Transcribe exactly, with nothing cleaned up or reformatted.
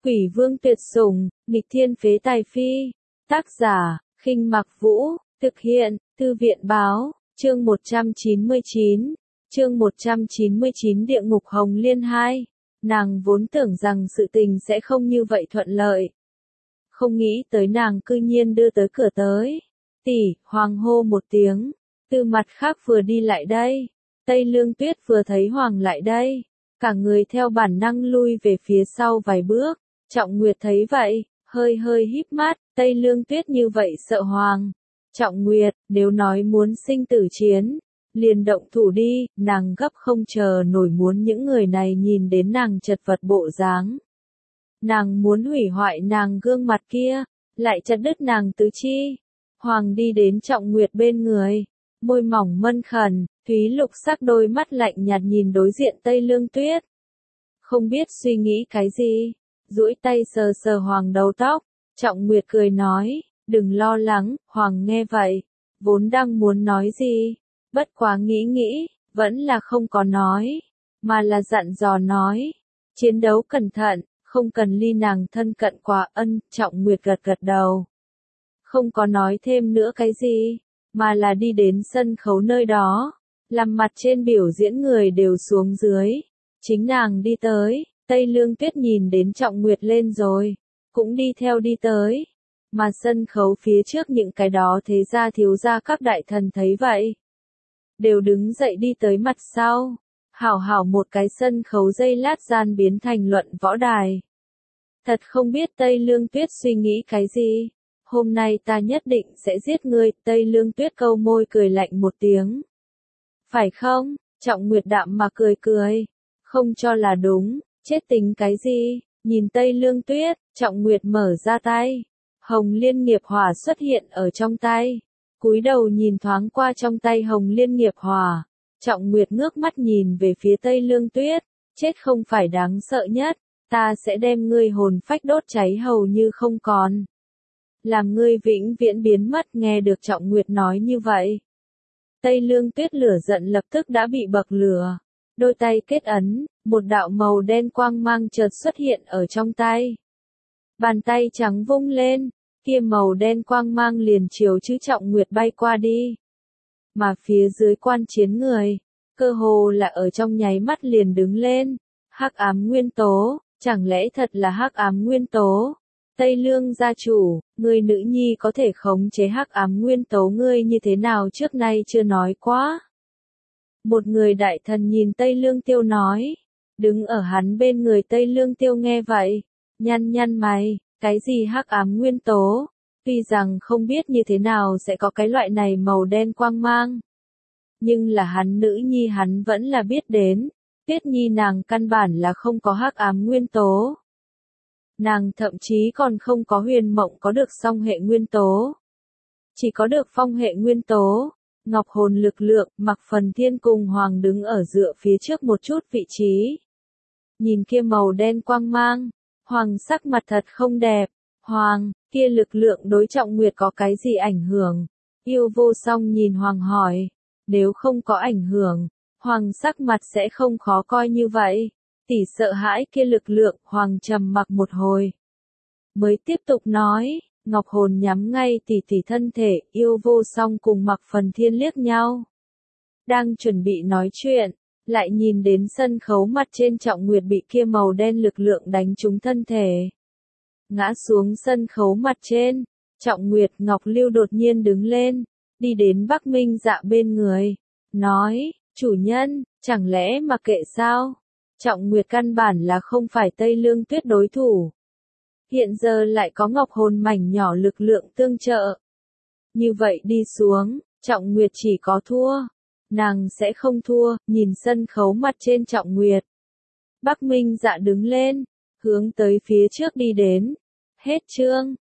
Quỷ vương tuyệt sủng, nghịch thiên phế tài phi. Tác giả, Khinh Mặc Vũ, thực hiện, Thư viện báo, chương một trăm chín mươi chín, chương một trăm chín mươi chín Địa ngục Hồng Liên hai. Nàng vốn tưởng rằng sự tình sẽ không như vậy thuận lợi. Không nghĩ tới nàng cư nhiên đưa tới cửa tới. Tỷ, Hoàng hô một tiếng, từ mặt khác vừa đi lại đây. Tây Lương Tuyết vừa thấy Hoàng lại đây, cả người theo bản năng lui về phía sau vài bước. Trọng Nguyệt thấy vậy, hơi hơi híp mắt, Tây Lương Tuyết như vậy sợ Hoàng. Trọng Nguyệt, nếu nói muốn sinh tử chiến, liền động thủ đi, nàng gấp không chờ nổi muốn những người này nhìn đến nàng chật vật bộ dáng. Nàng muốn hủy hoại nàng gương mặt kia, lại chặt đứt nàng tứ chi. Hoàng đi đến Trọng Nguyệt bên người, môi mỏng mân khẩn, thúy lục sắc đôi mắt lạnh nhạt nhìn đối diện Tây Lương Tuyết. Không biết suy nghĩ cái gì, duỗi tay sờ sờ Hoàng đầu tóc, Trọng Nguyệt cười nói, đừng lo lắng. Hoàng nghe vậy, vốn đang muốn nói gì, bất quá nghĩ nghĩ, vẫn là không có nói, mà là dặn dò nói, chiến đấu cẩn thận, không cần ly nàng thân cận quá. Ân. Trọng Nguyệt gật gật đầu, không có nói thêm nữa cái gì, mà là đi đến sân khấu nơi đó, làm mặt trên biểu diễn người đều xuống dưới, chính nàng đi tới. Tây Lương Tuyết nhìn đến Trọng Nguyệt lên rồi, cũng đi theo đi tới, mà sân khấu phía trước những cái đó thế gia thiếu gia các đại thần thấy vậy, đều đứng dậy đi tới mặt sau, hảo hảo một cái sân khấu giây lát gian biến thành luận võ đài. Thật không biết Tây Lương Tuyết suy nghĩ cái gì, hôm nay ta nhất định sẽ giết ngươi. Tây Lương Tuyết câu môi cười lạnh một tiếng. Phải không? Trọng Nguyệt đạm mà cười cười, không cho là đúng, chết tính cái gì? Nhìn Tây Lương Tuyết, Trọng Nguyệt mở ra tay, Hồng Liên Nghiệp Hỏa xuất hiện ở trong tay. Cúi đầu nhìn thoáng qua trong tay Hồng Liên Nghiệp Hỏa, Trọng Nguyệt ngước mắt nhìn về phía Tây Lương Tuyết, chết không phải đáng sợ nhất, ta sẽ đem ngươi hồn phách đốt cháy hầu như không còn, làm ngươi vĩnh viễn biến mất. Nghe được Trọng Nguyệt nói như vậy, Tây Lương Tuyết lửa giận lập tức đã bị bậc lửa, đôi tay kết ấn, một đạo màu đen quang mang chợt xuất hiện ở trong tay. Bàn tay trắng vung lên, kia màu đen quang mang liền chiều chữ Trọng Nguyệt bay qua đi. Mà phía dưới quan chiến người, cơ hồ là ở trong nháy mắt liền đứng lên. Hắc ám nguyên tố, chẳng lẽ thật là hắc ám nguyên tố? Tây Lương gia chủ, người nữ nhi có thể khống chế hắc ám nguyên tố, ngươi như thế nào trước nay chưa nói quá. Một người đại thần nhìn Tây Lương Tiêu nói, đứng ở hắn bên người Tây Lương Tiêu nghe vậy, nhăn nhăn mày, cái gì hắc ám nguyên tố? Tuy rằng không biết như thế nào sẽ có cái loại này màu đen quang mang, nhưng là hắn nữ nhi hắn vẫn là biết đến. Tuyết Nhi nàng căn bản là không có hắc ám nguyên tố. Nàng thậm chí còn không có huyền mộng có được song hệ nguyên tố. Chỉ có được phong hệ nguyên tố. Ngọc hồn lực lượng. Mặc Phần Thiên cùng Hoàng đứng ở dựa phía trước một chút vị trí. Nhìn kia màu đen quang mang, Hoàng sắc mặt thật không đẹp. Hoàng, kia lực lượng đối Trọng Nguyệt có cái gì ảnh hưởng? Yêu Vô Song nhìn Hoàng hỏi. Nếu không có ảnh hưởng, Hoàng sắc mặt sẽ không khó coi như vậy. Tỷ sợ hãi kia lực lượng. Hoàng trầm mặc một hồi, mới tiếp tục nói, Ngọc hồn nhắm ngay tỷ tỷ thân thể. Yêu Vô Song cùng Mặc Phần Thiên liếc nhau, đang chuẩn bị nói chuyện, lại nhìn đến sân khấu mặt trên Trọng Nguyệt bị kia màu đen lực lượng đánh trúng thân thể, ngã xuống sân khấu mặt trên. Trọng Nguyệt. Ngọc Lưu đột nhiên đứng lên, đi đến Bắc Minh Dạ bên người, nói, chủ nhân, chẳng lẽ mặc kệ sao? Trọng Nguyệt căn bản là không phải Tây Lương Tuyết đối thủ. Hiện giờ lại có Ngọc hồn mảnh nhỏ lực lượng tương trợ. Như vậy đi xuống, Trọng Nguyệt chỉ có thua. Nàng sẽ không thua. Nhìn sân khấu mặt trên Trọng Nguyệt, Bắc Minh Dạ đứng lên, hướng tới phía trước đi đến. Hết chương.